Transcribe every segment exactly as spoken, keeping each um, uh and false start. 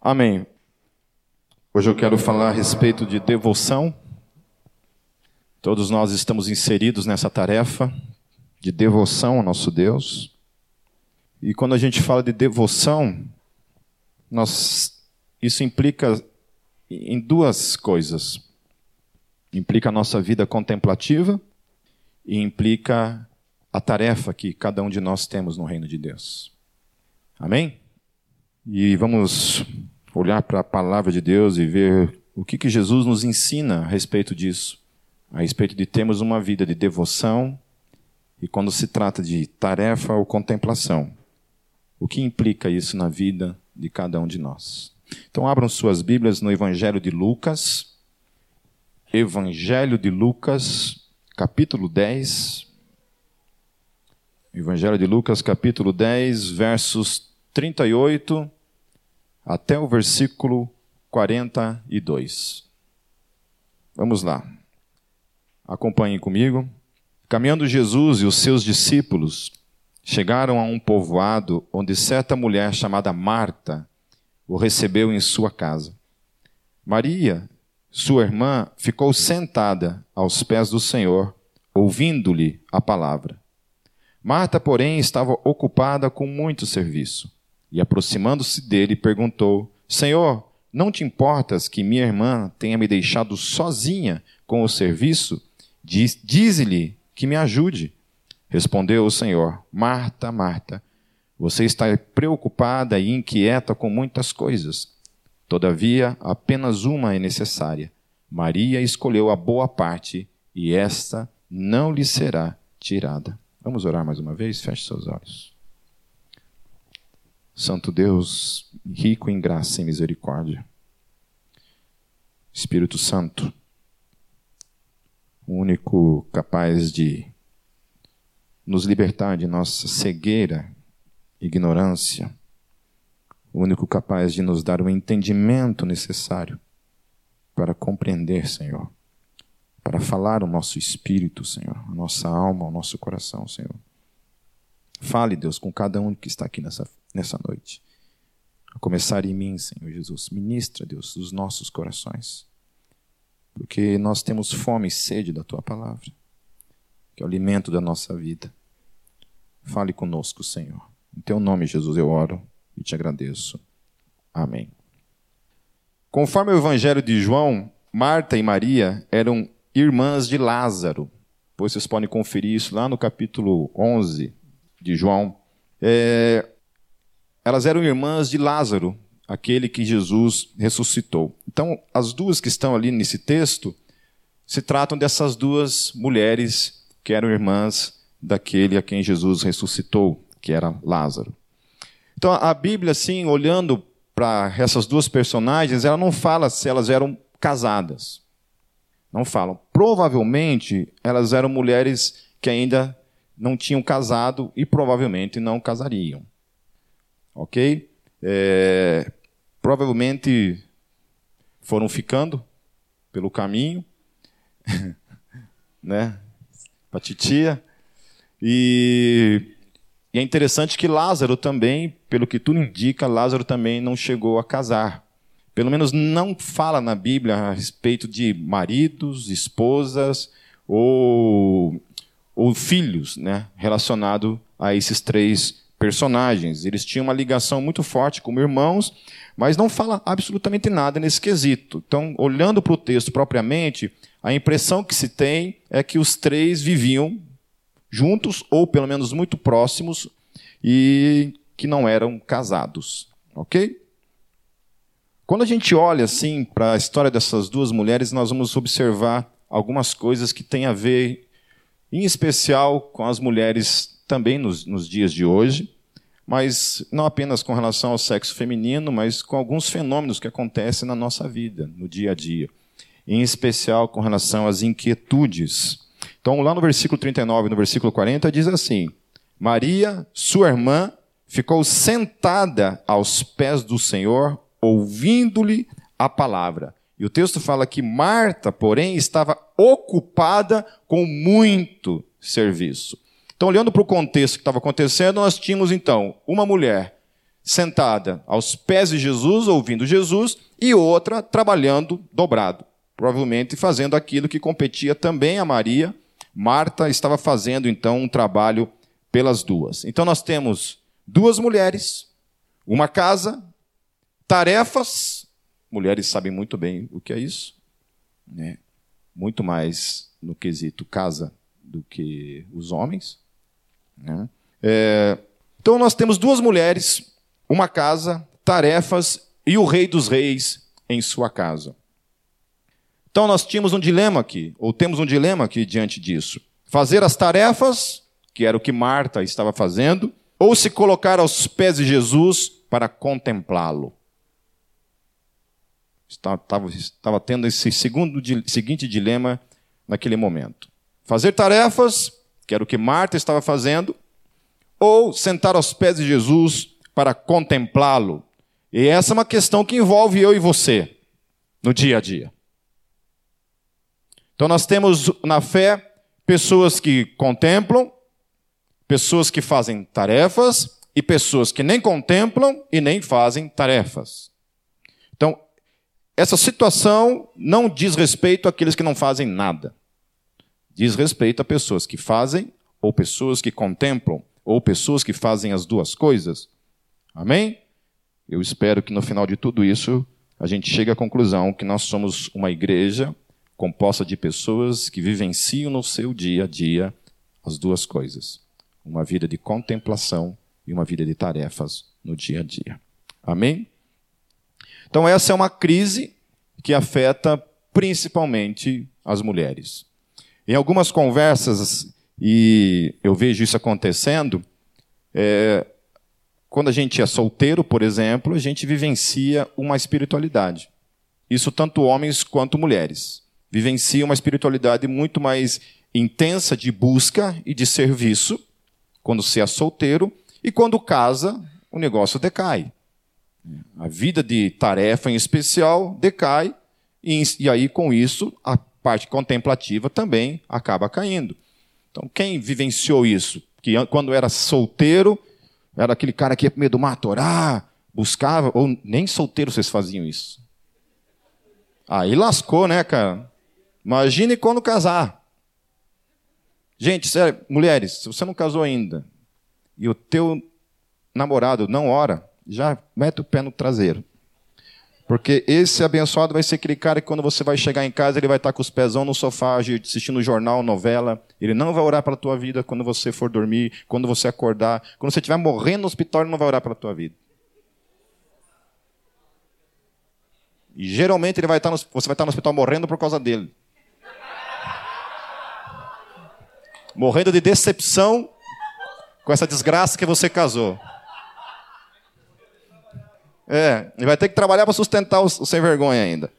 Amém. Hoje eu quero falar a respeito de devoção. Todos nós estamos inseridos nessa tarefa de devoção ao nosso Deus. E quando a gente fala de devoção, nós, isso implica em duas coisas. Implica a nossa vida contemplativa e implica a tarefa que cada um de nós temos no reino de Deus. Amém? E vamos olhar para a palavra de Deus e ver o que, que Jesus nos ensina a respeito disso. A respeito de termos uma vida de devoção e quando se trata de tarefa ou contemplação. O que implica isso na vida de cada um de nós? Então abram suas Bíblias no Evangelho de Lucas. Evangelho de Lucas, capítulo dez. Evangelho de Lucas, capítulo dez, versos trinta e oito até o versículo quarenta e dois. Vamos lá. Acompanhem comigo. Caminhando Jesus e os seus discípulos chegaram a um povoado onde certa mulher chamada Marta o recebeu em sua casa. Maria, sua irmã, ficou sentada aos pés do Senhor, ouvindo-lhe a palavra. Marta, porém, estava ocupada com muito serviço. E, aproximando-se dele, perguntou: Senhor, não te importas que minha irmã tenha me deixado sozinha com o serviço? Diz, dize-lhe que me ajude. Respondeu o Senhor: Marta, Marta, você está preocupada e inquieta com muitas coisas. Todavia, apenas uma é necessária. Maria escolheu a boa parte e esta não lhe será tirada. Vamos orar mais uma vez? Feche seus olhos. Santo Deus, rico em graça e misericórdia. Espírito Santo, o único capaz de nos libertar de nossa cegueira, ignorância, o único capaz de nos dar o entendimento necessário para compreender, Senhor, para falar o nosso espírito, Senhor, a nossa alma, o nosso coração, Senhor. Fale, Deus, com cada um que está aqui nessa, nessa noite. A começar em mim, Senhor Jesus. Ministra, Deus, os nossos corações. Porque nós temos fome e sede da Tua palavra, que é o alimento da nossa vida. Fale conosco, Senhor. Em Teu nome, Jesus, eu oro e te agradeço. Amém. Conforme o Evangelho de João, Marta e Maria eram irmãs de Lázaro. Pois vocês podem conferir isso lá no capítulo onze de João. É, elas eram irmãs de Lázaro, aquele que Jesus ressuscitou. Então, as duas que estão ali nesse texto se tratam dessas duas mulheres que eram irmãs daquele a quem Jesus ressuscitou, que era Lázaro. Então, a Bíblia, assim, olhando para essas duas personagens, ela não fala se elas eram casadas. Não falam. Provavelmente, elas eram mulheres que ainda não tinham casado e provavelmente não casariam. Ok? É, provavelmente foram ficando pelo caminho, né? Para titia. E, e é interessante que Lázaro também, pelo que tudo indica, Lázaro também não chegou a casar. Pelo menos não fala na Bíblia a respeito de maridos, esposas ou, ou filhos, né, relacionado a esses três personagens. Eles tinham uma ligação muito forte como irmãos, mas não fala absolutamente nada nesse quesito. Então, olhando para o texto propriamente, a impressão que se tem é que os três viviam juntos, ou pelo menos muito próximos, e que não eram casados. Ok? Quando a gente olha assim para a história dessas duas mulheres, nós vamos observar algumas coisas que têm a ver, em especial, com as mulheres também nos, nos dias de hoje, mas não apenas com relação ao sexo feminino, mas com alguns fenômenos que acontecem na nossa vida, no dia a dia, em especial com relação às inquietudes. Então, lá no versículo trinta e nove e no versículo quarenta, diz assim: Maria, sua irmã, ficou sentada aos pés do Senhor, ouvindo-lhe a palavra. E o texto fala que Marta, porém, estava ocupada com muito serviço. Então, olhando para o contexto que estava acontecendo, nós tínhamos, então, uma mulher sentada aos pés de Jesus, ouvindo Jesus, e outra trabalhando dobrado, provavelmente fazendo aquilo que competia também a Maria. Marta estava fazendo, então, um trabalho pelas duas. Então, nós temos duas mulheres, uma casa, tarefas. Mulheres sabem muito bem o que é isso, né? Muito mais no quesito casa do que os homens, né? É, então, nós temos duas mulheres, uma casa, tarefas e o Rei dos Reis em sua casa. Então, nós tínhamos um dilema aqui, ou temos um dilema aqui diante disso. Fazer as tarefas, que era o que Marta estava fazendo, ou se colocar aos pés de Jesus para contemplá-lo. Estava, estava, estava tendo esse segundo, seguinte dilema naquele momento. Fazer tarefas, que era o que Marta estava fazendo, ou sentar aos pés de Jesus para contemplá-lo. E essa é uma questão que envolve eu e você no dia a dia. Então nós temos na fé pessoas que contemplam, pessoas que fazem tarefas e pessoas que nem contemplam e nem fazem tarefas. Então, essa situação não diz respeito àqueles que não fazem nada. Diz respeito a pessoas que fazem, ou pessoas que contemplam, ou pessoas que fazem as duas coisas. Amém? Eu espero que no final de tudo isso a gente chegue à conclusão que nós somos uma igreja composta de pessoas que vivenciam no seu dia a dia as duas coisas. Uma vida de contemplação e uma vida de tarefas no dia a dia. Amém? Então essa é uma crise que afeta principalmente as mulheres. Em algumas conversas, e eu vejo isso acontecendo, é, quando a gente é solteiro, por exemplo, a gente vivencia uma espiritualidade. Isso tanto homens quanto mulheres. Vivencia uma espiritualidade muito mais intensa de busca e de serviço, quando se é solteiro, e quando casa, o negócio decai. A vida de tarefa em especial decai, e, e aí com isso a parte contemplativa também acaba caindo. Então quem vivenciou isso? Que quando era solteiro, era aquele cara que ia para o meio do mato orar, buscava, ou nem solteiro vocês faziam isso. Aí lascou, né, cara? Imagine quando casar. Gente, sério, mulheres, se você não casou ainda, e o teu namorado não ora, já mete o pé no traseiro. Porque esse abençoado vai ser aquele cara que quando você vai chegar em casa, ele vai estar com os pezão no sofá, assistindo jornal, novela. Ele não vai orar pela tua vida quando você for dormir, quando você acordar. Quando você estiver morrendo no hospital, ele não vai orar pela tua vida. E geralmente ele vai estar no, você vai estar no hospital morrendo por causa dele. Morrendo de decepção com essa desgraça que você casou. É, ele vai ter que trabalhar para sustentar o, o sem vergonha ainda.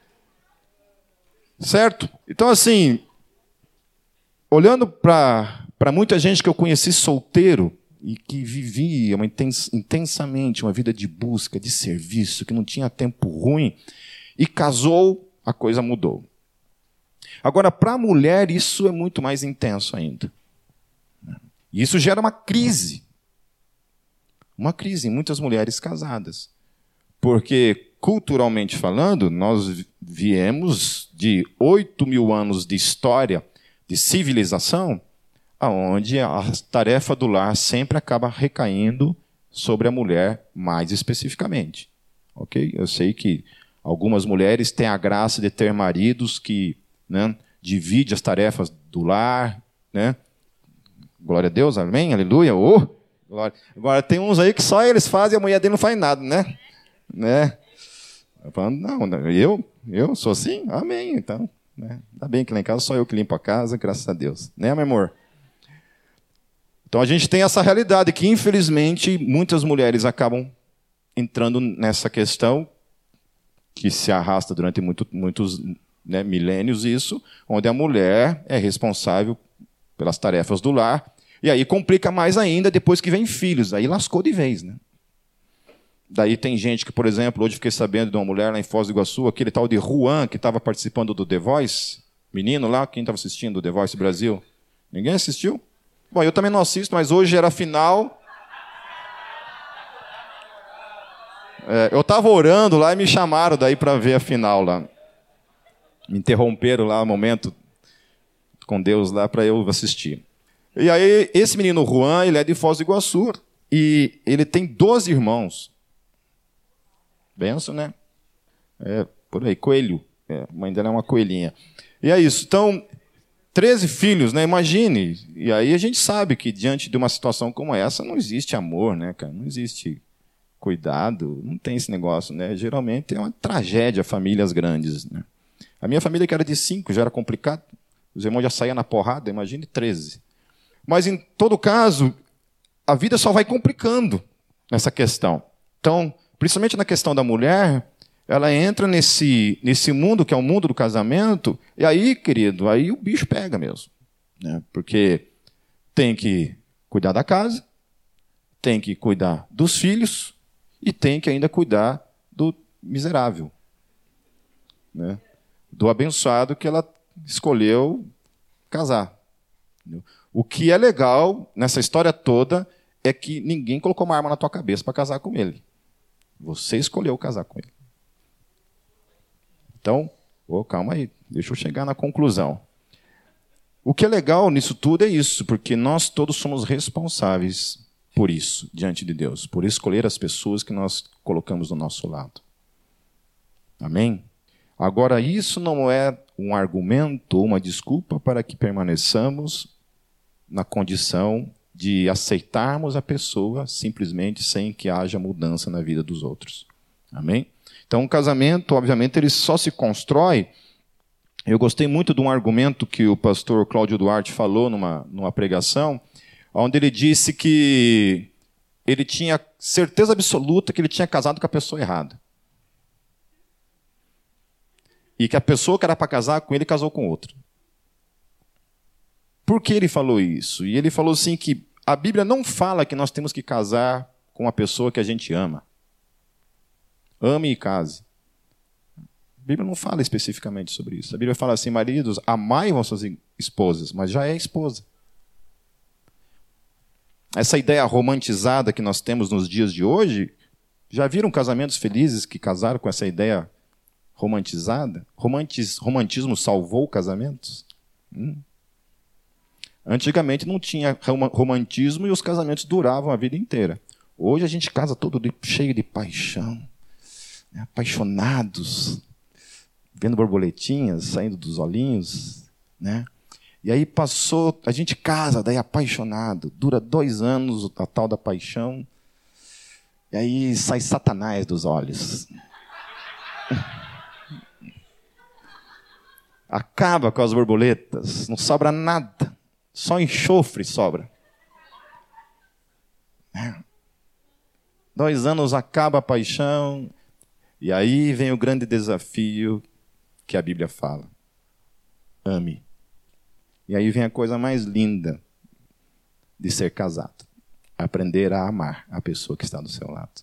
Certo? Então, assim, olhando para muita gente que eu conheci solteiro e que vivia uma intens, intensamente uma vida de busca, de serviço, que não tinha tempo ruim, e casou, a coisa mudou. Agora, para a mulher, isso é muito mais intenso ainda. E isso gera uma crise. Uma crise em muitas mulheres casadas. Porque, culturalmente falando, nós viemos de oito mil anos de história, de civilização, onde a tarefa do lar sempre acaba recaindo sobre a mulher mais especificamente. Ok? Eu sei que algumas mulheres têm a graça de ter maridos que, né, dividem as tarefas do lar, né? Glória a Deus, amém, aleluia. Oh, glória. Agora tem uns aí que só eles fazem e a mulher dele não faz nada, né? né? Eu falo, não, eu, eu sou assim? Amém, então. Né? Ainda bem que lá em casa só eu que limpo a casa, graças a Deus. Né, meu amor? Então a gente tem essa realidade que, infelizmente, muitas mulheres acabam entrando nessa questão que se arrasta durante muito, muitos né, milênios, isso, onde a mulher é responsável pelas tarefas do lar, e aí complica mais ainda depois que vem filhos, aí lascou de vez, né? Daí tem gente que, por exemplo, hoje fiquei sabendo de uma mulher lá em Foz do Iguaçu, aquele tal de Juan, que estava participando do The Voice, menino lá, quem estava assistindo o The Voice Brasil? Ninguém assistiu? Bom, eu também não assisto, mas hoje era a final. É, eu estava orando lá e me chamaram daí para ver a final lá. Me interromperam lá um momento com Deus lá para eu assistir. E aí, esse menino Juan, ele é de Foz do Iguaçu e ele tem doze irmãos. Benção, né? É, por aí, coelho. É, a mãe dela é uma coelhinha. E é isso. Então, treze filhos, né? Imagine. E aí a gente sabe que diante de uma situação como essa não existe amor, né, cara? Não existe cuidado, não tem esse negócio, né? Geralmente é uma tragédia famílias grandes, né? A minha família, que era de cinco, já era complicado. Os irmãos já saíam na porrada, imagine treze. Mas, em todo caso, a vida só vai complicando nessa questão. Então, principalmente na questão da mulher, ela entra nesse, nesse mundo que é o mundo do casamento, e aí, querido, aí o bicho pega mesmo. Né? Porque tem que cuidar da casa, tem que cuidar dos filhos, e tem que ainda cuidar do miserável. Né? Do abençoado que ela escolheu casar. O que é legal nessa história toda é que ninguém colocou uma arma na tua cabeça para casar com ele. Você escolheu casar com ele. Então, oh, calma aí, deixa eu chegar na conclusão. O que é legal nisso tudo é isso, porque nós todos somos responsáveis por isso, diante de Deus, por escolher as pessoas que nós colocamos do nosso lado. Amém? Agora, isso não é um argumento ou uma desculpa para que permaneçamos na condição de aceitarmos a pessoa simplesmente sem que haja mudança na vida dos outros. Amém? Então, um casamento, obviamente, ele só se constrói. Eu gostei muito de um argumento que o pastor Cláudio Duarte falou numa, numa pregação, onde ele disse que ele tinha certeza absoluta que ele tinha casado com a pessoa errada. E que a pessoa que era para casar com ele casou com outro. Por que ele falou isso? E ele falou assim que a Bíblia não fala que nós temos que casar com uma pessoa que a gente ama. Ame e case. A Bíblia não fala especificamente sobre isso. A Bíblia fala assim, maridos, amai vossas esposas, mas já é esposa. Essa ideia romantizada que nós temos nos dias de hoje, já viram casamentos felizes que casaram com essa ideia romantizada? Romantis, romantismo salvou casamentos? Hum. Antigamente não tinha romantismo e os casamentos duravam a vida inteira. Hoje a gente casa todo de, cheio de paixão, né? Apaixonados, vendo borboletinhas saindo dos olhinhos, né? E aí passou, a gente casa, daí apaixonado, dura dois anos a tal da paixão, e aí sai Satanás dos olhos. Acaba com as borboletas, não sobra nada. Só enxofre sobra. É. Dois anos acaba a paixão, e aí vem o grande desafio que a Bíblia fala. Ame. E aí vem a coisa mais linda de ser casado. Aprender a amar a pessoa que está do seu lado.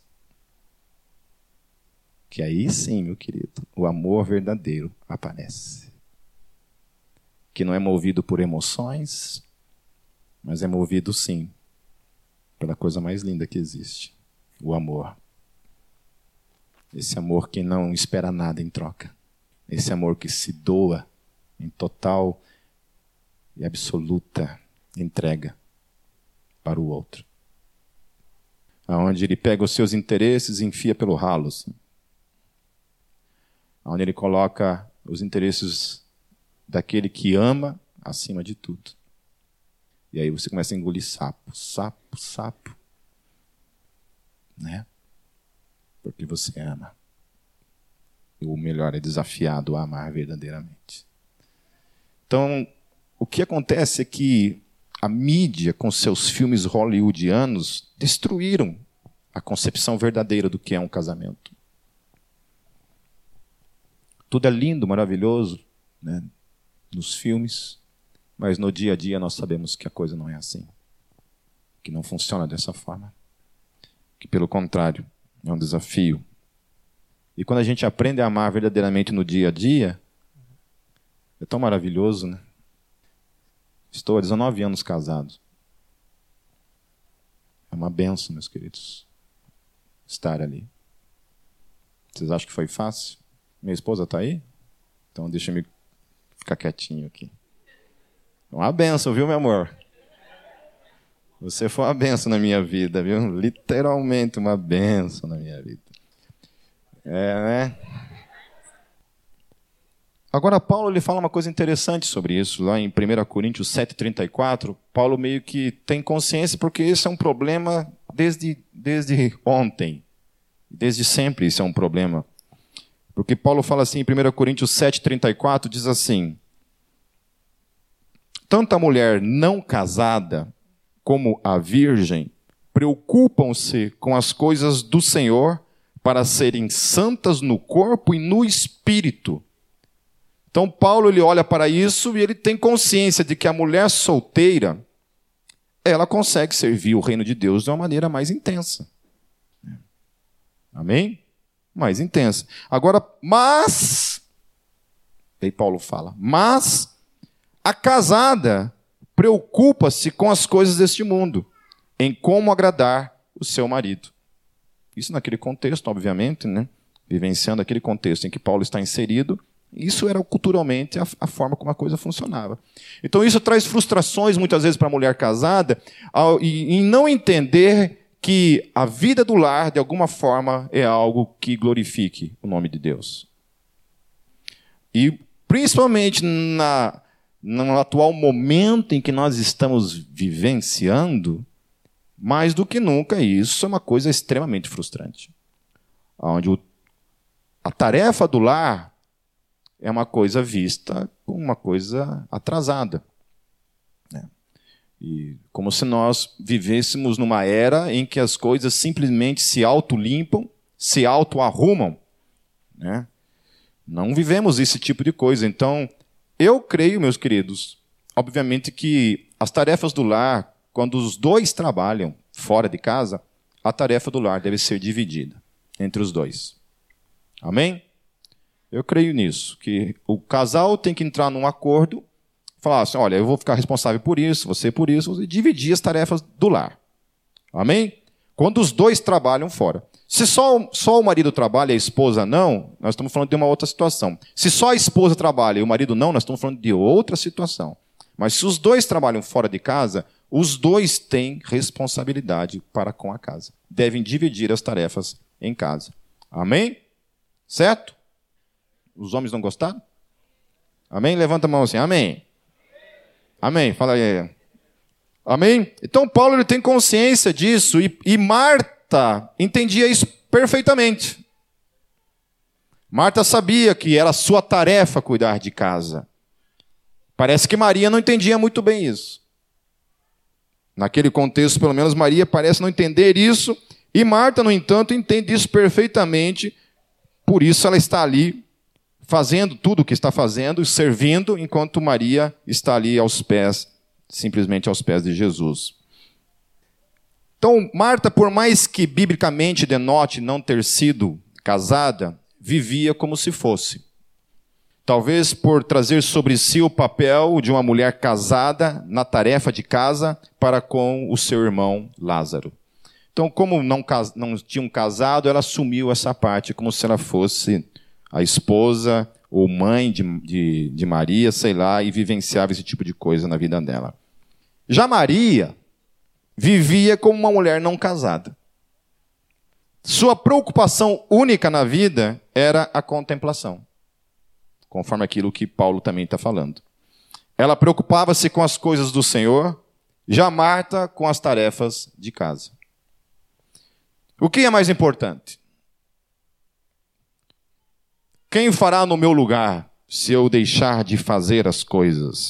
Que aí sim, meu querido, o amor verdadeiro aparece. Que não é movido por emoções, mas é movido, sim, pela coisa mais linda que existe, o amor. Esse amor que não espera nada em troca. Esse amor que se doa em total e absoluta entrega para o outro. Onde ele pega os seus interesses e enfia pelo ralo. Assim. Onde ele coloca os interesses daquele que ama acima de tudo. E aí você começa a engolir sapo, sapo, sapo. Né? Porque você ama. E o melhor é desafiado a amar verdadeiramente. Então, o que acontece é que a mídia, com seus filmes hollywoodianos, destruíram a concepção verdadeira do que é um casamento. Tudo é lindo, maravilhoso, né? Nos filmes, mas no dia a dia nós sabemos que a coisa não é assim. Que não funciona dessa forma. Que, pelo contrário, é um desafio. E quando a gente aprende a amar verdadeiramente no dia a dia, é tão maravilhoso, né? Estou há dezenove anos casado. É uma bênção, meus queridos, estar ali. Vocês acham que foi fácil? Minha esposa está aí? Então deixa eu ficar quietinho aqui. Uma benção, viu, meu amor? Você foi uma benção na minha vida, viu? Literalmente uma benção na minha vida. É, né? Agora, Paulo ele fala uma coisa interessante sobre isso. Lá em primeira Coríntios sete, trinta e quatro, Paulo meio que tem consciência, porque esse é um problema desde, desde ontem. Desde sempre isso é um problema. Porque Paulo fala assim em primeira Coríntios sete, trinta e quatro, diz assim: tanto a mulher não casada como a virgem preocupam-se com as coisas do Senhor para serem santas no corpo e no espírito. Então Paulo ele olha para isso e ele tem consciência de que a mulher solteira, ela consegue servir o reino de Deus de uma maneira mais intensa. Amém? Mais intensa. Agora, mas, aí Paulo fala, mas a casada preocupa-se com as coisas deste mundo, em como agradar o seu marido. Isso naquele contexto, obviamente, né? Vivenciando aquele contexto em que Paulo está inserido, isso era culturalmente a, a forma como a coisa funcionava. Então isso traz frustrações muitas vezes para a mulher casada, ao, e, em não entender que a vida do lar, de alguma forma, é algo que glorifique o nome de Deus. E principalmente na, no atual momento em que nós estamos vivenciando, mais do que nunca, isso é uma coisa extremamente frustrante. Onde o, a tarefa do lar é uma coisa vista como uma coisa atrasada. Né? E como se nós vivêssemos numa era em que as coisas simplesmente se auto-limpam, se auto-arrumam. Né? Não vivemos esse tipo de coisa. Então, eu creio, meus queridos, obviamente que as tarefas do lar, quando os dois trabalham fora de casa, a tarefa do lar deve ser dividida entre os dois. Amém? Eu creio nisso, que o casal tem que entrar num acordo, falar assim, olha, eu vou ficar responsável por isso, você por isso, e dividir as tarefas do lar. Amém? Quando os dois trabalham fora. Se só, só o marido trabalha e a esposa não, nós estamos falando de uma outra situação. Se só a esposa trabalha e o marido não, nós estamos falando de outra situação. Mas se os dois trabalham fora de casa, os dois têm responsabilidade para com a casa. Devem dividir as tarefas em casa. Amém? Certo? Os homens não gostaram? Amém? Levanta a mão assim. Amém. Amém. Fala aí. Amém? Então Paulo ele tem consciência disso e, e Marta entendia isso perfeitamente. Marta sabia que era sua tarefa cuidar de casa. Parece que Maria não entendia muito bem isso. Naquele contexto, pelo menos, Maria parece não entender isso e Marta, no entanto, entende isso perfeitamente. Por isso ela está ali fazendo tudo o que está fazendo, servindo, enquanto Maria está ali aos pés, simplesmente aos pés de Jesus. Então, Marta, por mais que biblicamente denote não ter sido casada, vivia como se fosse. Talvez por trazer sobre si o papel de uma mulher casada na tarefa de casa para com o seu irmão Lázaro. Então, como não, não tinham casado, ela assumiu essa parte como se ela fosse a esposa ou mãe de, de, de Maria, sei lá, e vivenciava esse tipo de coisa na vida dela. Já Maria vivia como uma mulher não casada. Sua preocupação única na vida era a contemplação, conforme aquilo que Paulo também está falando. Ela preocupava-se com as coisas do Senhor, já Marta com as tarefas de casa. O que é mais importante? Quem fará no meu lugar se eu deixar de fazer as coisas?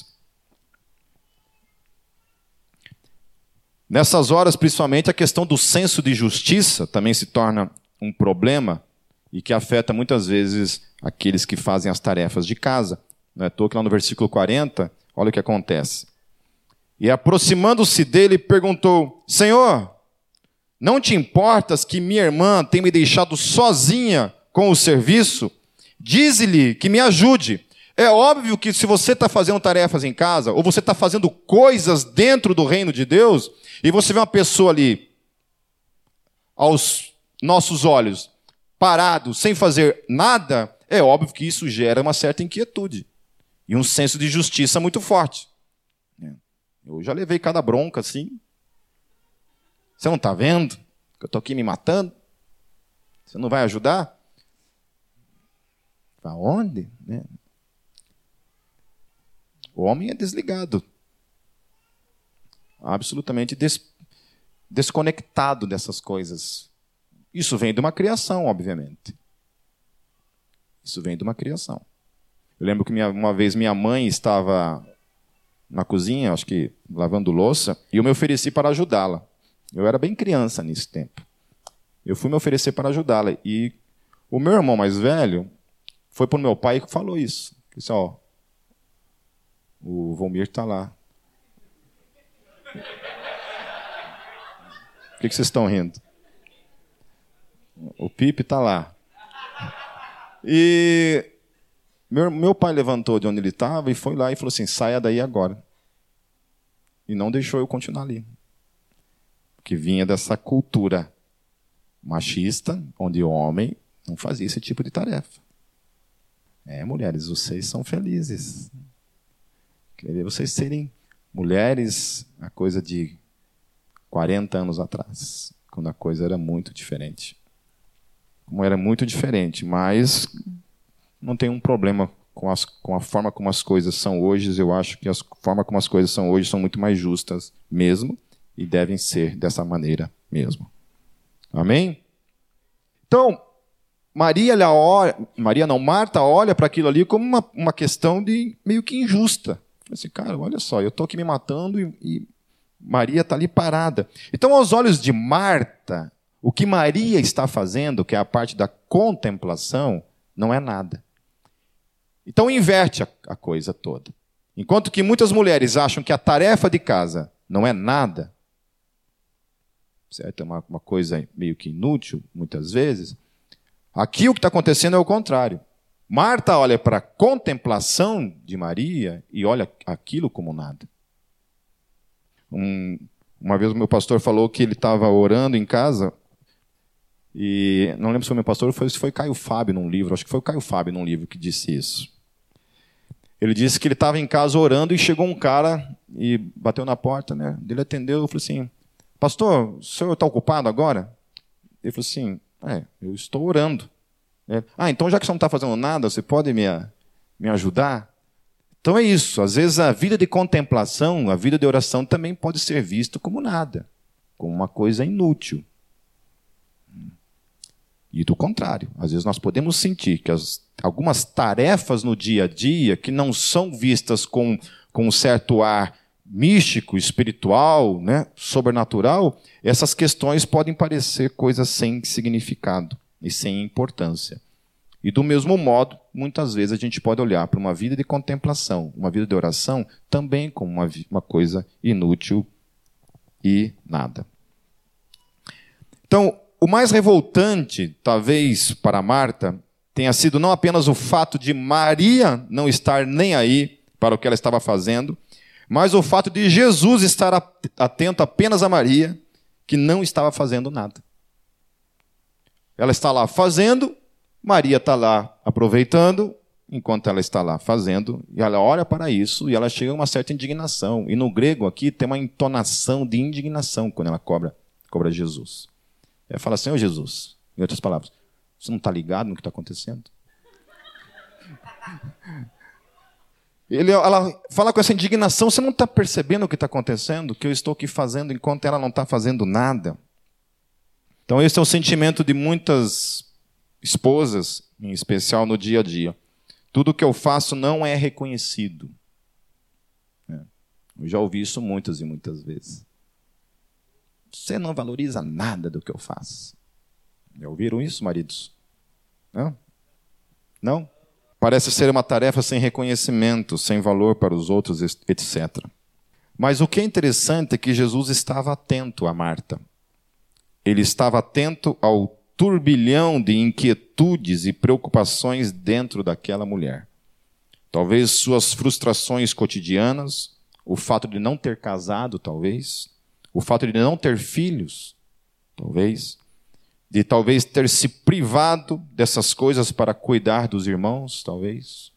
Nessas horas, principalmente, a questão do senso de justiça também se torna um problema e que afeta muitas vezes aqueles que fazem as tarefas de casa. Não é à toa que lá no versículo quarenta, olha o que acontece. E aproximando-se dele, perguntou, Senhor, não te importas que minha irmã tenha me deixado sozinha com o serviço? Dize-lhe que me ajude. É óbvio que se você está fazendo tarefas em casa, ou você está fazendo coisas dentro do reino de Deus, e você vê uma pessoa ali, aos nossos olhos, parado, sem fazer nada, é óbvio que isso gera uma certa inquietude e um senso de justiça muito forte. Eu já levei cada bronca assim. Você não está vendo que eu estou aqui me matando? Você não vai ajudar? Para onde? Né? O homem é desligado. Absolutamente des- desconectado dessas coisas. Isso vem de uma criação, obviamente. Isso vem de uma criação. Eu lembro que minha, uma vez minha mãe estava na cozinha, acho que lavando louça, e eu me ofereci para ajudá-la. Eu era bem criança nesse tempo. Eu fui me oferecer para ajudá-la. E o meu irmão mais velho foi para o meu pai e falou isso. Disse, ó, o Volmir está lá. Por que, que vocês estão rindo? O Pipe está lá. E meu, meu pai levantou de onde ele estava e foi lá e falou assim, saia daí agora. E não deixou eu continuar ali. Que vinha dessa cultura machista, onde o homem não fazia esse tipo de tarefa. É, mulheres, vocês são felizes. Queria ver vocês serem mulheres a coisa de quarenta anos atrás, quando a coisa era muito diferente. Como era muito diferente, mas não tem um problema com, as, com a forma como as coisas são hoje. Eu acho que a forma como as coisas são hoje são muito mais justas mesmo, e devem ser dessa maneira mesmo. Amém? Então, Maria, ela olha, Maria não, Marta olha para aquilo ali como uma, uma questão de meio que injusta. Assim, cara, olha só, eu estou aqui me matando e, e Maria está ali parada. Então, aos olhos de Marta, o que Maria está fazendo, que é a parte da contemplação, não é nada. Então, inverte a, a coisa toda. Enquanto que muitas mulheres acham que a tarefa de casa não é nada, certo? É uma, uma coisa meio que inútil, muitas vezes. Aqui o que está acontecendo é o contrário. Marta olha para a contemplação de Maria e olha aquilo como nada. Um, uma vez o meu pastor falou que ele estava orando em casa, e não lembro se foi meu pastor ou se foi Caio Fábio num livro, acho que foi o Caio Fábio num livro que disse isso. Ele disse que ele estava em casa orando e chegou um cara e bateu na porta, né? Ele atendeu e falou assim, pastor, o senhor está ocupado agora? Ele falou assim, é, eu estou orando. É, ah, então já que você não está fazendo nada, você pode me, me ajudar? Então é isso, às vezes a vida de contemplação, a vida de oração também pode ser vista como nada, como uma coisa inútil. E do contrário, às vezes nós podemos sentir que as, algumas tarefas no dia a dia que não são vistas com, com um certo ar místico, espiritual, né, sobrenatural, essas questões podem parecer coisas sem significado e sem importância. E do mesmo modo, muitas vezes a gente pode olhar para uma vida de contemplação, uma vida de oração, também como uma, uma coisa inútil e nada. Então, o mais revoltante, talvez, para Marta, tenha sido não apenas o fato de Maria não estar nem aí para o que ela estava fazendo, mas o fato de Jesus estar atento apenas a Maria, que não estava fazendo nada. Ela está lá fazendo, Maria está lá aproveitando, enquanto ela está lá fazendo, e ela olha para isso e ela chega a uma certa indignação. E no grego aqui tem uma entonação de indignação quando ela cobra, cobra Jesus. Ela fala assim, ô Jesus, em outras palavras, você não está ligado no que está acontecendo? Ele, ela fala com essa indignação, você não está percebendo o que está acontecendo? O que eu estou aqui fazendo enquanto ela não está fazendo nada? Então esse é o sentimento de muitas esposas, em especial no dia a dia. Tudo que eu faço não é reconhecido. Eu já ouvi isso muitas e muitas vezes. Você não valoriza nada do que eu faço. Já ouviram isso, maridos? Não? Não? Parece ser uma tarefa sem reconhecimento, sem valor para os outros, etcétera. Mas o que é interessante é que Jesus estava atento a Marta. Ele estava atento ao turbilhão de inquietudes e preocupações dentro daquela mulher. Talvez suas frustrações cotidianas, o fato de não ter casado, talvez, o fato de não ter filhos, talvez, de talvez ter se privado dessas coisas para cuidar dos irmãos, talvez.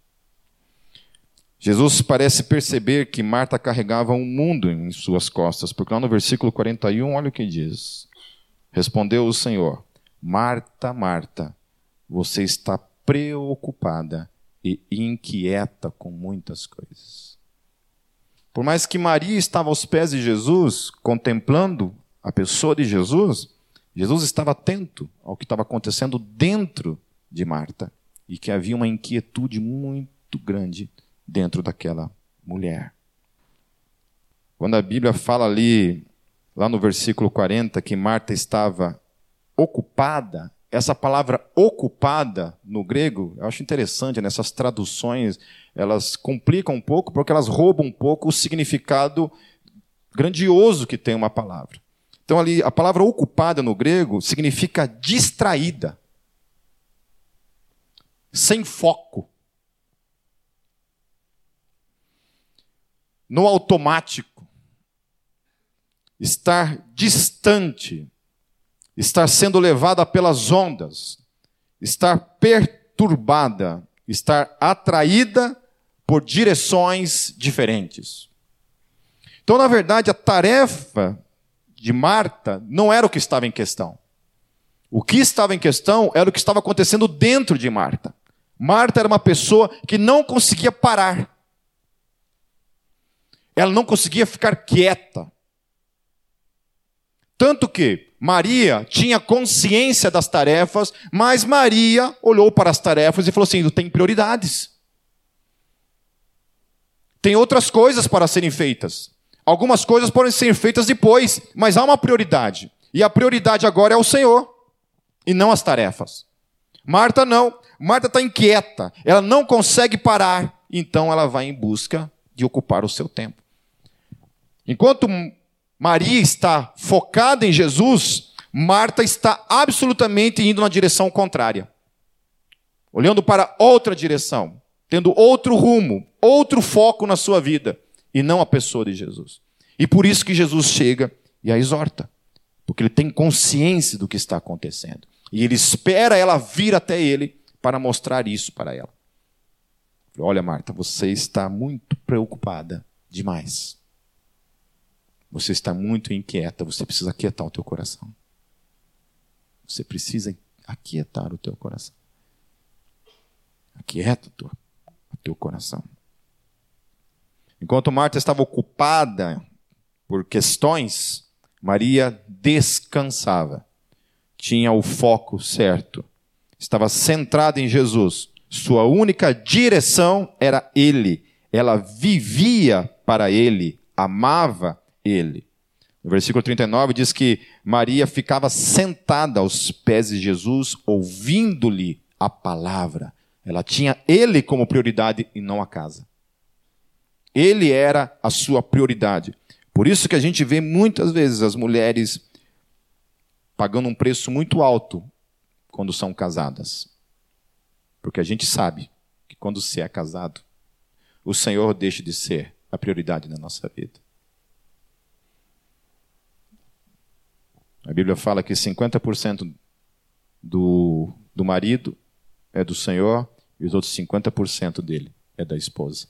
Jesus parece perceber que Marta carregava um mundo em suas costas, porque lá no versículo quarenta e um, olha o que diz. Respondeu o Senhor: Marta, Marta, você está preocupada e inquieta com muitas coisas. Por mais que Maria estava aos pés de Jesus, contemplando a pessoa de Jesus, Jesus estava atento ao que estava acontecendo dentro de Marta e que havia uma inquietude muito grande dentro daquela mulher. Quando a Bíblia fala ali, lá no versículo quarenta, que Marta estava ocupada, essa palavra ocupada no grego, eu acho interessante, nessas traduções, elas complicam um pouco, porque elas roubam um pouco o significado grandioso que tem uma palavra. Então ali, a palavra ocupada no grego significa distraída, sem foco, no automático, estar distante, estar sendo levada pelas ondas, estar perturbada, estar atraída por direções diferentes. Então, na verdade, a tarefa de Marta não era o que estava em questão. O que estava em questão era o que estava acontecendo dentro de Marta. Marta era uma pessoa que não conseguia parar. Ela não conseguia ficar quieta. Tanto que Maria tinha consciência das tarefas, mas Maria olhou para as tarefas e falou assim: tem prioridades. Tem outras coisas para serem feitas. Algumas coisas podem ser feitas depois, mas há uma prioridade. E a prioridade agora é o Senhor, e não as tarefas. Marta não. Marta está inquieta. Ela não consegue parar. Então ela vai em busca de ocupar o seu tempo. Enquanto Maria está focada em Jesus, Marta está absolutamente indo na direção contrária. Olhando para outra direção, tendo outro rumo, outro foco na sua vida, e não a pessoa de Jesus. E por isso que Jesus chega e a exorta, porque ele tem consciência do que está acontecendo. E ele espera ela vir até ele para mostrar isso para ela. Olha, Marta, você está muito preocupada demais. Você está muito inquieta, você precisa aquietar o teu coração. Você precisa aquietar o teu coração. Aquieta o teu, o teu coração. Enquanto Marta estava ocupada por questões, Maria descansava. Tinha o foco certo. Estava centrada em Jesus. Sua única direção era Ele. Ela vivia para Ele, amava Ele. No versículo trinta e nove diz que Maria ficava sentada aos pés de Jesus, ouvindo-lhe a palavra. Ela tinha Ele como prioridade e não a casa. Ele era a sua prioridade. Por isso que a gente vê muitas vezes as mulheres pagando um preço muito alto quando são casadas. Porque a gente sabe que quando se é casado, o Senhor deixa de ser a prioridade da nossa vida. A Bíblia fala que cinquenta por cento do, do marido é do Senhor e os outros cinquenta por cento dele é da esposa.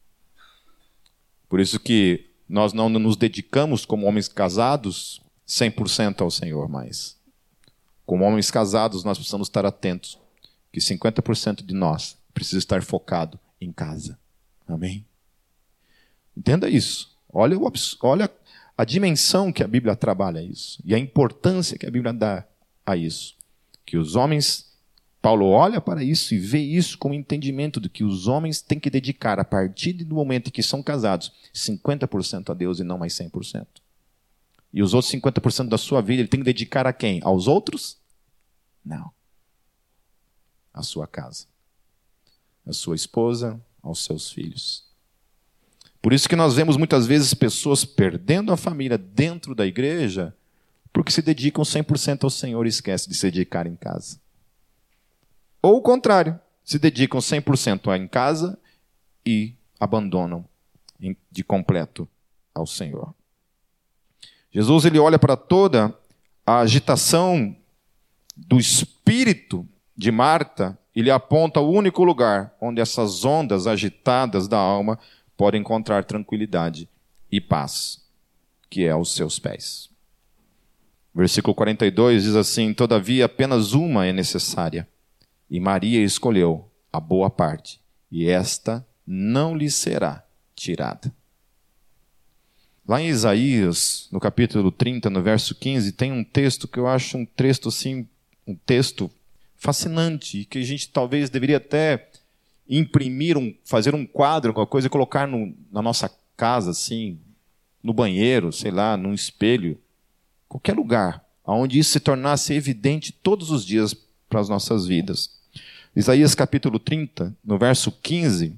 Por isso que nós não nos dedicamos como homens casados cem por cento ao Senhor mais. Como homens casados, nós precisamos estar atentos que cinquenta por cento de nós precisa estar focado em casa. Amém? Entenda isso. Olha, o, olha a dimensão que a Bíblia trabalha isso. E a importância que a Bíblia dá a isso. Que os homens... Paulo olha para isso e vê isso com o entendimento de que os homens têm que dedicar, a partir do momento em que são casados, cinquenta por cento a Deus e não mais cem por cento. E os outros cinquenta por cento da sua vida, ele tem que dedicar a quem? Aos outros? Não. À sua casa. À sua esposa, aos seus filhos. Por isso que nós vemos muitas vezes pessoas perdendo a família dentro da igreja, porque se dedicam cem por cento ao Senhor e esquecem de se dedicar em casa. Ou o contrário, se dedicam cem por cento em casa e abandonam de completo ao Senhor. Jesus ele olha para toda a agitação do espírito de Marta, ele aponta o único lugar onde essas ondas agitadas da alma podem encontrar tranquilidade e paz, que é aos seus pés. Versículo quarenta e dois diz assim: todavia apenas uma é necessária, e Maria escolheu a boa parte, e esta não lhe será tirada. Lá em Isaías, no capítulo trinta, no verso quinze, tem um texto que eu acho um texto assim, um texto fascinante, que a gente talvez deveria até imprimir, um, fazer um quadro, alguma coisa, e colocar no, na nossa casa, assim, no banheiro, sei lá, num espelho, qualquer lugar, onde isso se tornasse evidente todos os dias para as nossas vidas. Isaías capítulo trinta, no verso quinze,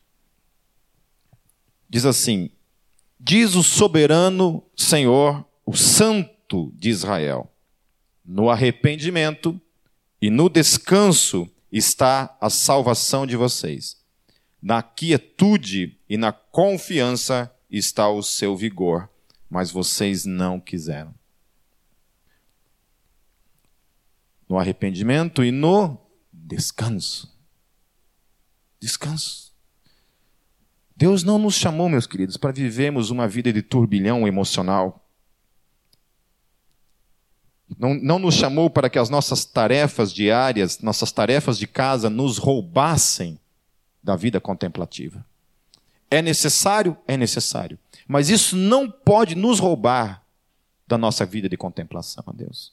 diz assim: diz o soberano Senhor, o Santo de Israel, no arrependimento e no descanso está a salvação de vocês. Na quietude e na confiança está o seu vigor, mas vocês não quiseram. No arrependimento e no descanso. Descanso. Deus não nos chamou, meus queridos, para vivermos uma vida de turbilhão emocional. Não, não nos chamou para que as nossas tarefas diárias, nossas tarefas de casa, nos roubassem da vida contemplativa. É necessário? É necessário. Mas isso não pode nos roubar da nossa vida de contemplação a Deus.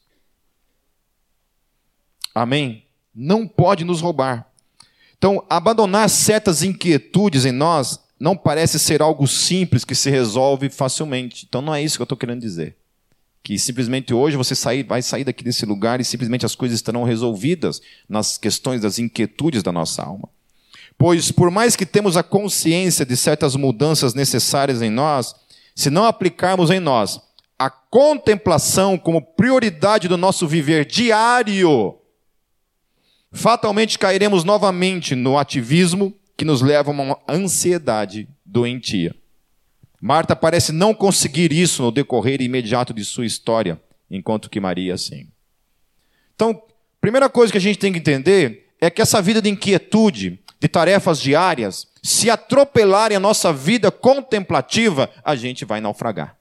Amém? Não pode nos roubar. Então, abandonar certas inquietudes em nós não parece ser algo simples que se resolve facilmente. Então, não é isso que eu estou querendo dizer. Que simplesmente hoje você sair, vai sair daqui desse lugar e simplesmente as coisas estarão resolvidas nas questões das inquietudes da nossa alma. Pois, por mais que temos a consciência de certas mudanças necessárias em nós, se não aplicarmos em nós a contemplação como prioridade do nosso viver diário, fatalmente cairemos novamente no ativismo que nos leva a uma ansiedade doentia. Marta parece não conseguir isso no decorrer imediato de sua história, enquanto que Maria sim. Então, a primeira coisa que a gente tem que entender é que essa vida de inquietude, de tarefas diárias, se atropelarem a nossa vida contemplativa, a gente vai naufragar.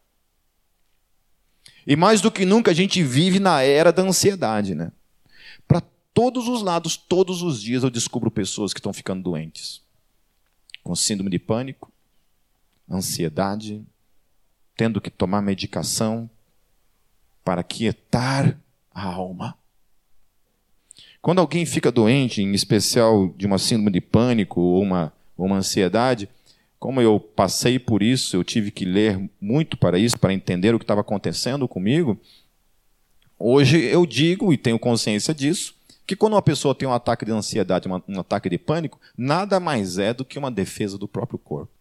E mais do que nunca a gente vive na era da ansiedade, né? Para todos os lados, todos os dias eu descubro pessoas que estão ficando doentes. Com síndrome de pânico, ansiedade, tendo que tomar medicação para quietar a alma. Quando alguém fica doente, em especial de uma síndrome de pânico ou uma, uma ansiedade, como eu passei por isso, eu tive que ler muito para isso, para entender o que estava acontecendo comigo. Hoje eu digo, e tenho consciência disso, que quando uma pessoa tem um ataque de ansiedade, uma, um ataque de pânico, nada mais é do que uma defesa do próprio corpo.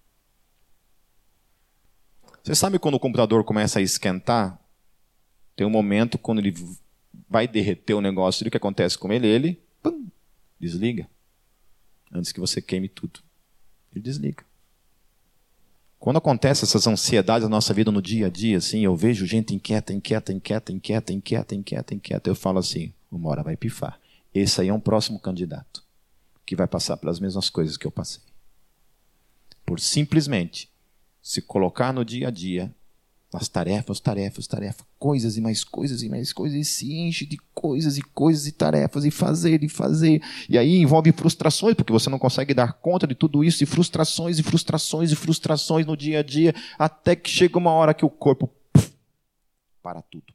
Você sabe quando o computador começa a esquentar? Tem um momento quando ele vai derreter o negócio, e o que acontece com ele? Ele pum, desliga. Antes que você queime tudo. Ele desliga. Quando acontecem essas ansiedades na nossa vida no dia a dia, assim, eu vejo gente inquieta, inquieta, inquieta, inquieta, inquieta, inquieta, inquieta, eu falo assim, uma hora vai pifar. Esse aí é um próximo candidato que vai passar pelas mesmas coisas que eu passei. Por simplesmente se colocar no dia a dia, as tarefas, tarefas, tarefas, coisas e mais coisas e mais coisas, e se enche de coisas e coisas e tarefas, e fazer e fazer. E aí envolve frustrações, porque você não consegue dar conta de tudo isso, e frustrações e frustrações e frustrações no dia a dia, até que chega uma hora que o corpo puf, para tudo.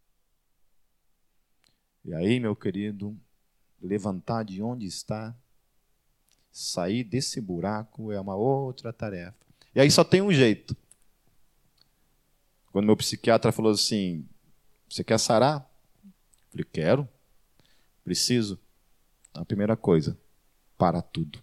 E aí, meu querido, levantar de onde está, sair desse buraco é uma outra tarefa. E aí só tem um jeito. Quando meu psiquiatra falou assim, você quer sarar? Eu falei, quero. Preciso. Então, a primeira coisa, para tudo.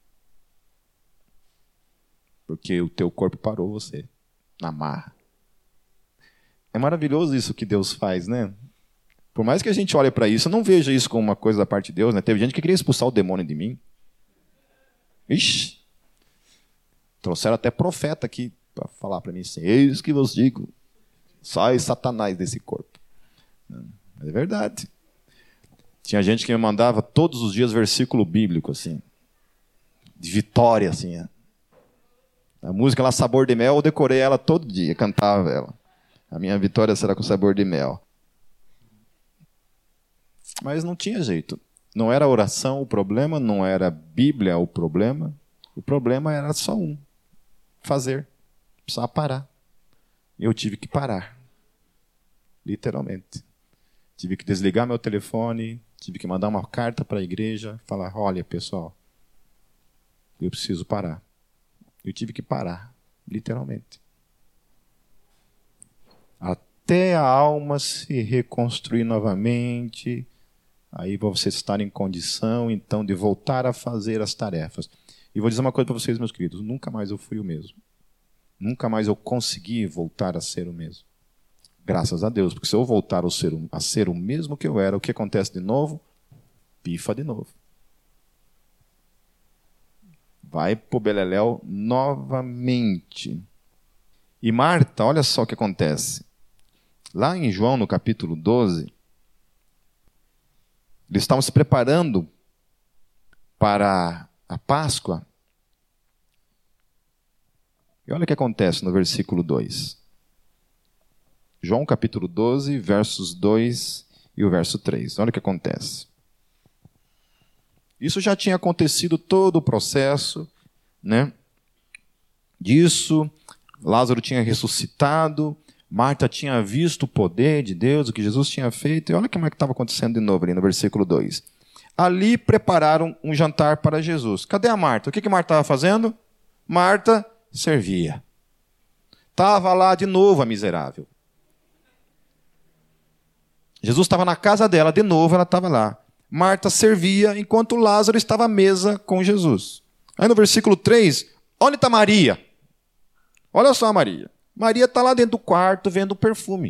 Porque o teu corpo parou você, na marra. É maravilhoso isso que Deus faz, né? Por mais que a gente olhe para isso, eu não vejo isso como uma coisa da parte de Deus, né? Teve gente que queria expulsar o demônio de mim. Ixi! Trouxeram até profeta aqui para falar para mim assim, eis que vos digo, sai Satanás desse corpo. Mas é verdade. Tinha gente que me mandava todos os dias versículo bíblico, assim, de vitória, assim. A música lá, Sabor de Mel, eu decorei ela todo dia, cantava ela. A minha vitória será com sabor de mel. Mas não tinha jeito. Não era oração o problema, não era Bíblia o problema. O problema era só um. Fazer. Precisava parar. Eu tive que parar. Literalmente. Tive que desligar meu telefone, tive que mandar uma carta para a igreja, falar, olha, pessoal, eu preciso parar. Eu tive que parar, literalmente. Até a alma se reconstruir novamente, aí você estar em condição, então, de voltar a fazer as tarefas. E vou dizer uma coisa para vocês, meus queridos, nunca mais eu fui o mesmo. Nunca mais eu consegui voltar a ser o mesmo. Graças a Deus, porque se eu voltar a ser, a ser o mesmo que eu era, o que acontece de novo? Pifa de novo. Vai pro beleléu novamente. E Marta, olha só o que acontece. Lá em João, no capítulo doze, eles estavam se preparando para a Páscoa. E olha o que acontece no versículo dois. João capítulo doze, versos dois e o verso três. Olha o que acontece. Isso já tinha acontecido todo o processo, né? Disso, Lázaro tinha ressuscitado, Marta tinha visto o poder de Deus, o que Jesus tinha feito, e olha como é que estava acontecendo de novo ali no versículo dois. Ali prepararam um jantar para Jesus. Cadê a Marta? O que que Marta estava fazendo? Marta servia. Estava lá de novo a miserável. Jesus estava na casa dela, de novo ela estava lá. Marta servia, enquanto Lázaro estava à mesa com Jesus. Aí no versículo três, onde está Maria? Olha só a Maria. Maria está lá dentro do quarto vendo o perfume.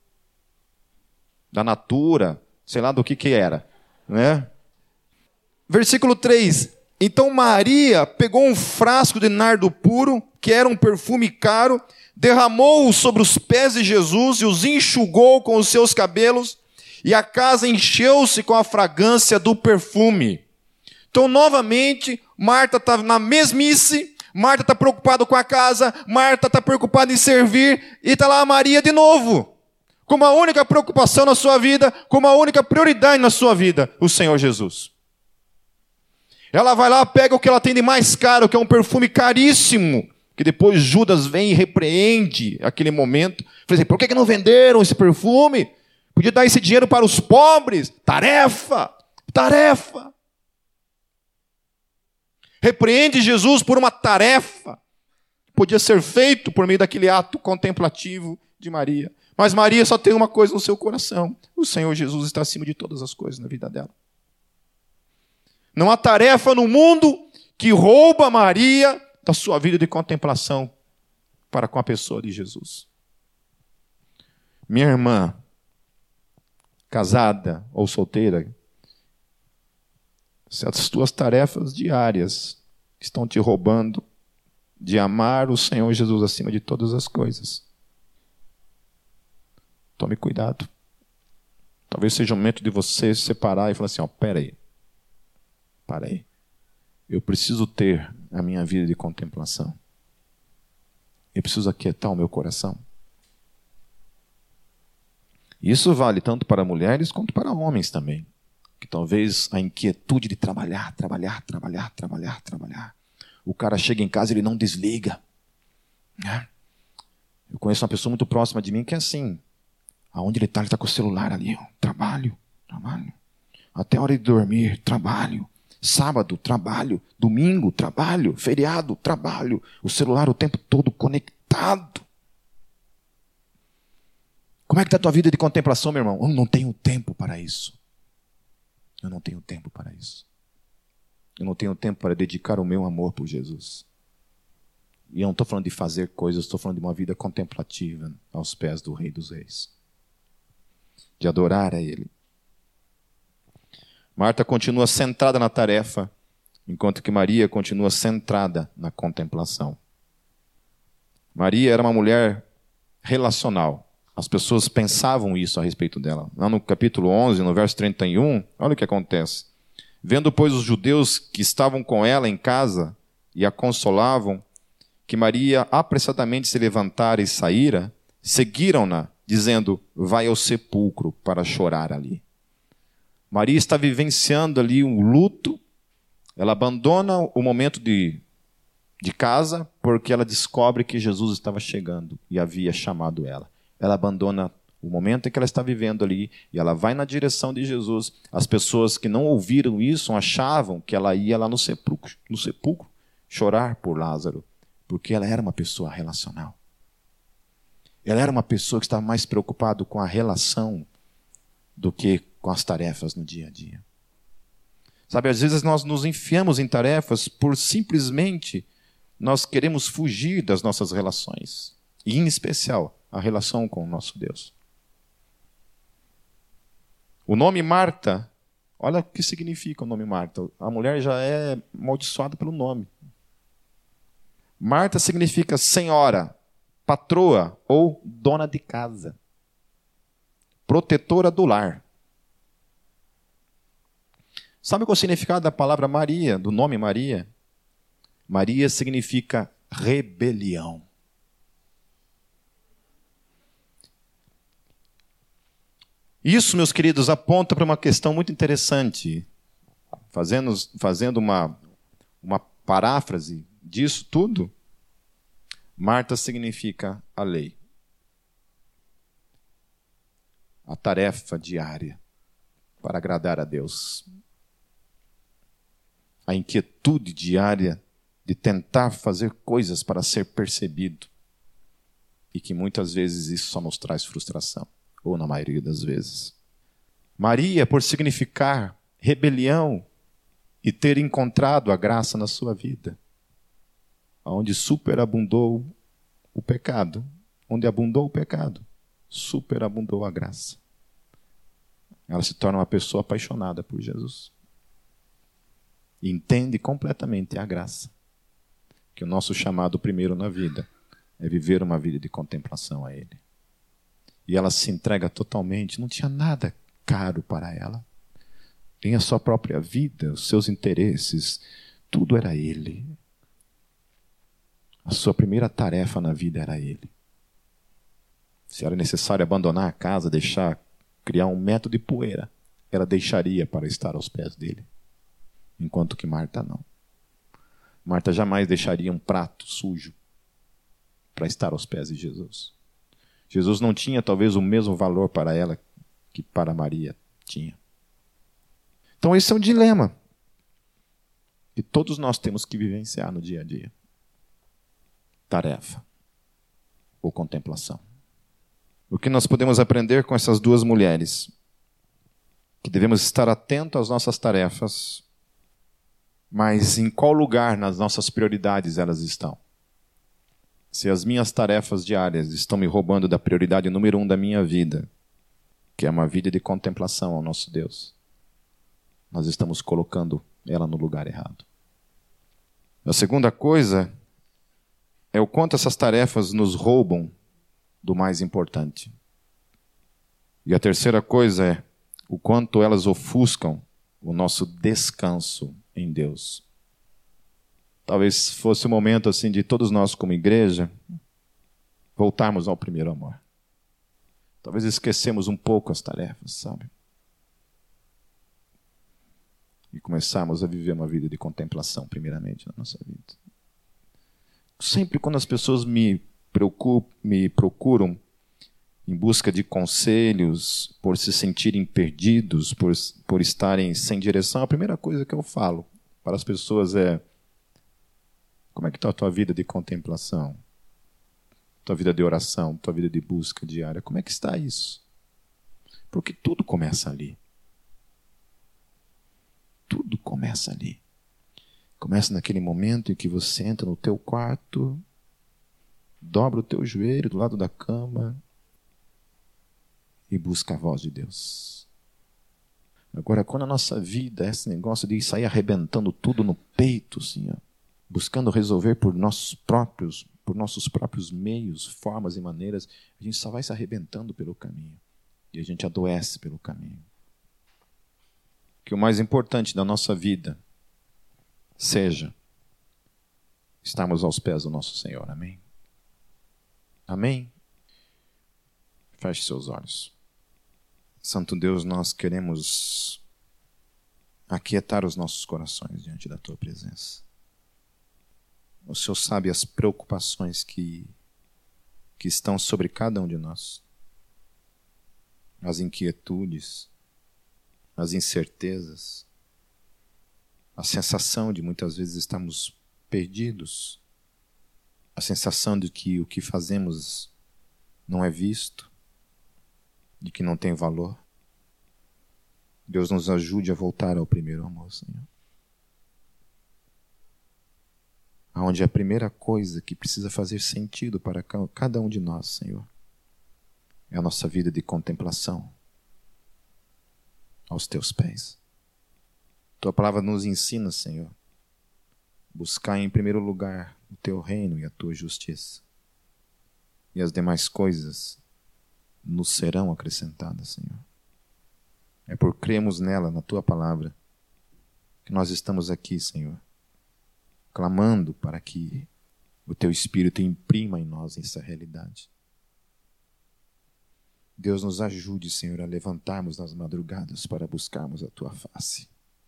Da Natura, sei lá do que que era. Né? Versículo três, então Maria pegou um frasco de nardo puro, que era um perfume caro, derramou-o sobre os pés de Jesus e os enxugou com os seus cabelos, e a casa encheu-se com a fragrância do perfume. Então, novamente, Marta está na mesmice, Marta está preocupada com a casa, Marta está preocupada em servir, e está lá a Maria de novo, com uma única preocupação na sua vida, com uma única prioridade na sua vida, o Senhor Jesus. Ela vai lá, pega o que ela tem de mais caro, que é um perfume caríssimo, que depois Judas vem e repreende aquele momento. Falei assim, por que não venderam esse perfume? Podia dar esse dinheiro para os pobres. Tarefa, tarefa. Repreende Jesus por uma tarefa. Podia ser feito por meio daquele ato contemplativo de Maria. Mas Maria só tem uma coisa no seu coração. O Senhor Jesus está acima de todas as coisas na vida dela. Não há tarefa no mundo que rouba Maria da sua vida de contemplação para com a pessoa de Jesus. Minha irmã, casada ou solteira, se as tuas tarefas diárias estão te roubando de amar o Senhor Jesus acima de todas as coisas, tome cuidado. Talvez seja o momento de você se separar e falar assim, ó, pera aí, para aí. Eu preciso ter a minha vida de contemplação. Eu preciso aquietar o meu coração. Isso vale tanto para mulheres quanto para homens também. Que talvez a inquietude de trabalhar, trabalhar, trabalhar, trabalhar, trabalhar. O cara chega em casa e ele não desliga. Né? Eu conheço uma pessoa muito próxima de mim que é assim. Aonde ele está, ele está com o celular ali. Ó. Trabalho, trabalho. Até a hora de dormir, trabalho. Sábado, trabalho. Domingo, trabalho. Feriado, trabalho. O celular o tempo todo conectado. Como é que está a tua vida de contemplação, meu irmão? Eu não tenho tempo para isso. Eu não tenho tempo para isso. Eu não tenho tempo para dedicar o meu amor por Jesus. E eu não estou falando de fazer coisas, estou falando de uma vida contemplativa aos pés do Rei dos Reis. De adorar a Ele. Marta continua centrada na tarefa, enquanto que Maria continua centrada na contemplação. Maria era uma mulher relacional. As pessoas pensavam isso a respeito dela. Lá no capítulo onze, no verso trinta e um, olha o que acontece. Vendo, pois, os judeus que estavam com ela em casa e a consolavam, que Maria apressadamente se levantara e saíra, seguiram-na, dizendo, vai ao sepulcro para chorar ali. Maria está vivenciando ali um luto, ela abandona o momento de, de casa, porque ela descobre que Jesus estava chegando e havia chamado ela. Ela abandona o momento em que ela está vivendo ali, e ela vai na direção de Jesus. As pessoas que não ouviram isso achavam que ela ia lá no sepulcro, no sepulcro chorar por Lázaro, porque ela era uma pessoa relacional. Ela era uma pessoa que estava mais preocupada com a relação do que com as tarefas no dia a dia. Sabe, às vezes nós nos enfiamos em tarefas por simplesmente nós queremos fugir das nossas relações, e em especial a relação com o nosso Deus. O nome Marta, olha o que significa o nome Marta. A mulher já é amaldiçoada pelo nome. Marta significa senhora, patroa ou dona de casa, protetora do lar. Sabe qual é o significado da palavra Maria, do nome Maria? Maria significa rebelião. Isso, meus queridos, aponta para uma questão muito interessante. Fazendo, fazendo uma, uma paráfrase disso tudo, Marta significa a lei. A tarefa diária para agradar a Deus. A inquietude diária de tentar fazer coisas para ser percebido. E que muitas vezes isso só nos traz frustração. Ou na maioria das vezes. Maria, por significar rebelião e ter encontrado a graça na sua vida, onde superabundou o pecado, onde abundou o pecado, superabundou a graça. Ela se torna uma pessoa apaixonada por Jesus. E entende completamente a graça. Que o nosso chamado primeiro na vida é viver uma vida de contemplação a Ele. E ela se entrega totalmente, não tinha nada caro para ela. Tem a sua própria vida, os seus interesses, tudo era Ele. A sua primeira tarefa na vida era Ele. Se era necessário abandonar a casa, deixar, criar um metro de poeira, ela deixaria para estar aos pés dele. Enquanto que Marta não. Marta jamais deixaria um prato sujo para estar aos pés de Jesus. Jesus não tinha talvez o mesmo valor para ela que para Maria tinha. Então esse é um dilema que todos nós temos que vivenciar no dia a dia. Tarefa ou contemplação. O que nós podemos aprender com essas duas mulheres? Que devemos estar atentos às nossas tarefas, mas em qual lugar nas nossas prioridades elas estão? Se as minhas tarefas diárias estão me roubando da prioridade número um da minha vida, que é uma vida de contemplação ao nosso Deus, nós estamos colocando ela no lugar errado. A segunda coisa é o quanto essas tarefas nos roubam do mais importante. E a terceira coisa é o quanto elas ofuscam o nosso descanso em Deus. Talvez fosse o momento assim de todos nós como igreja voltarmos ao primeiro amor. Talvez esquecemos um pouco as tarefas, sabe? E começarmos a viver uma vida de contemplação primeiramente na nossa vida. Sempre quando as pessoas me, preocupam, me procuram em busca de conselhos, por se sentirem perdidos, por, por estarem sem direção, a primeira coisa que eu falo para as pessoas é: como é que está a tua vida de contemplação? Tua vida de oração, tua vida de busca diária, como é que está isso? Porque tudo começa ali. Tudo começa ali. Começa naquele momento em que você entra no teu quarto, dobra o teu joelho do lado da cama e busca a voz de Deus. Agora, quando a nossa vida é esse negócio de sair arrebentando tudo no peito, assim, ó, buscando resolver por nossos próprios, por nossos próprios meios, formas e maneiras, a gente só vai se arrebentando pelo caminho. E a gente adoece pelo caminho. Que o mais importante da nossa vida seja estarmos aos pés do nosso Senhor. Amém? Amém? Feche seus olhos. Santo Deus, nós queremos aquietar os nossos corações diante da Tua presença. O Senhor sabe as preocupações que, que estão sobre cada um de nós. As inquietudes, as incertezas, a sensação de muitas vezes estarmos perdidos, a sensação de que o que fazemos não é visto, de que não tem valor. Deus nos ajude a voltar ao primeiro amor, Senhor. Onde a primeira coisa que precisa fazer sentido para cada um de nós, Senhor, é a nossa vida de contemplação aos Teus pés. Tua palavra nos ensina, Senhor, buscar em primeiro lugar o Teu reino e a Tua justiça. E as demais coisas nos serão acrescentadas, Senhor. É por cremos nela, na Tua palavra, que nós estamos aqui, Senhor, clamando para que o Teu Espírito imprima em nós essa realidade. Deus nos ajude, Senhor, a levantarmos nas madrugadas para buscarmos a Tua face.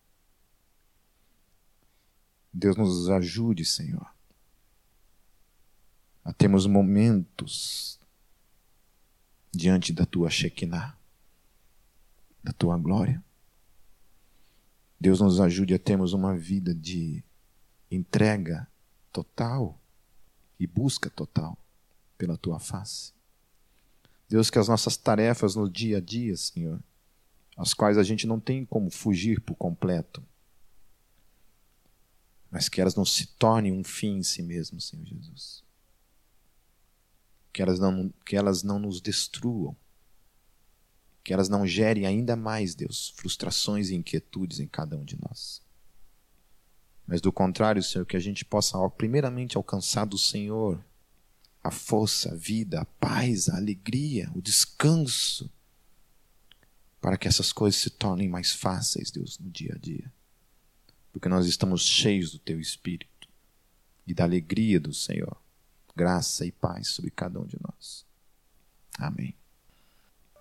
Deus nos ajude, Senhor, a termos momentos diante da Tua Shekinah, da Tua glória. Deus nos ajude a termos uma vida de entrega total e busca total pela Tua face. Deus, que as nossas tarefas no dia a dia, Senhor, as quais a gente não tem como fugir por completo, mas que elas não se tornem um fim em si mesmo, Senhor Jesus. Que elas não, que elas não nos destruam. Que elas não gerem ainda mais, Deus, frustrações e inquietudes em cada um de nós. Mas do contrário, Senhor, que a gente possa primeiramente alcançar do Senhor a força, a vida, a paz, a alegria, o descanso, para que essas coisas se tornem mais fáceis, Deus, no dia a dia. Porque nós estamos cheios do Teu Espírito e da alegria do Senhor. Graça e paz sobre cada um de nós. Amém.